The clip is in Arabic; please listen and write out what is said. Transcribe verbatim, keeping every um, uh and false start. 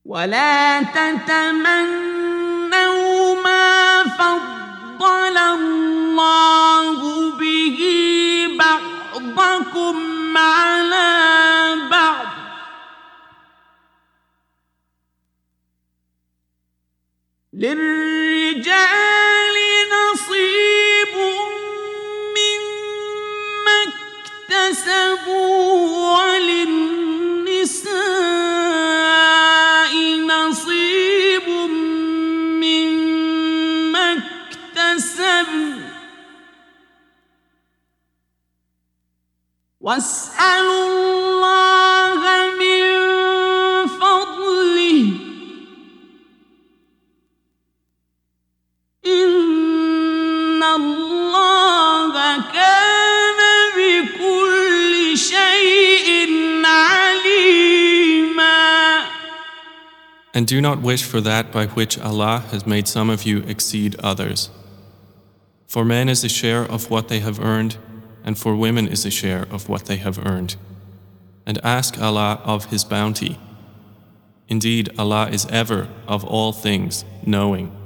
ولا تتمنوا ما فضل الله به بعضكم على بعض للرجال نصيب مما اكتسبوا وللنساء نصيب مما اكتسبن واسألوا الله من فضله إن الله كان بكل شيء عليما. And do not wish for that by which Allah has made some of you exceed others. For men is a share of what they have earned, and for women is a share of what they have earned. And ask Allah of His bounty. Indeed, Allah is ever, of all things, knowing.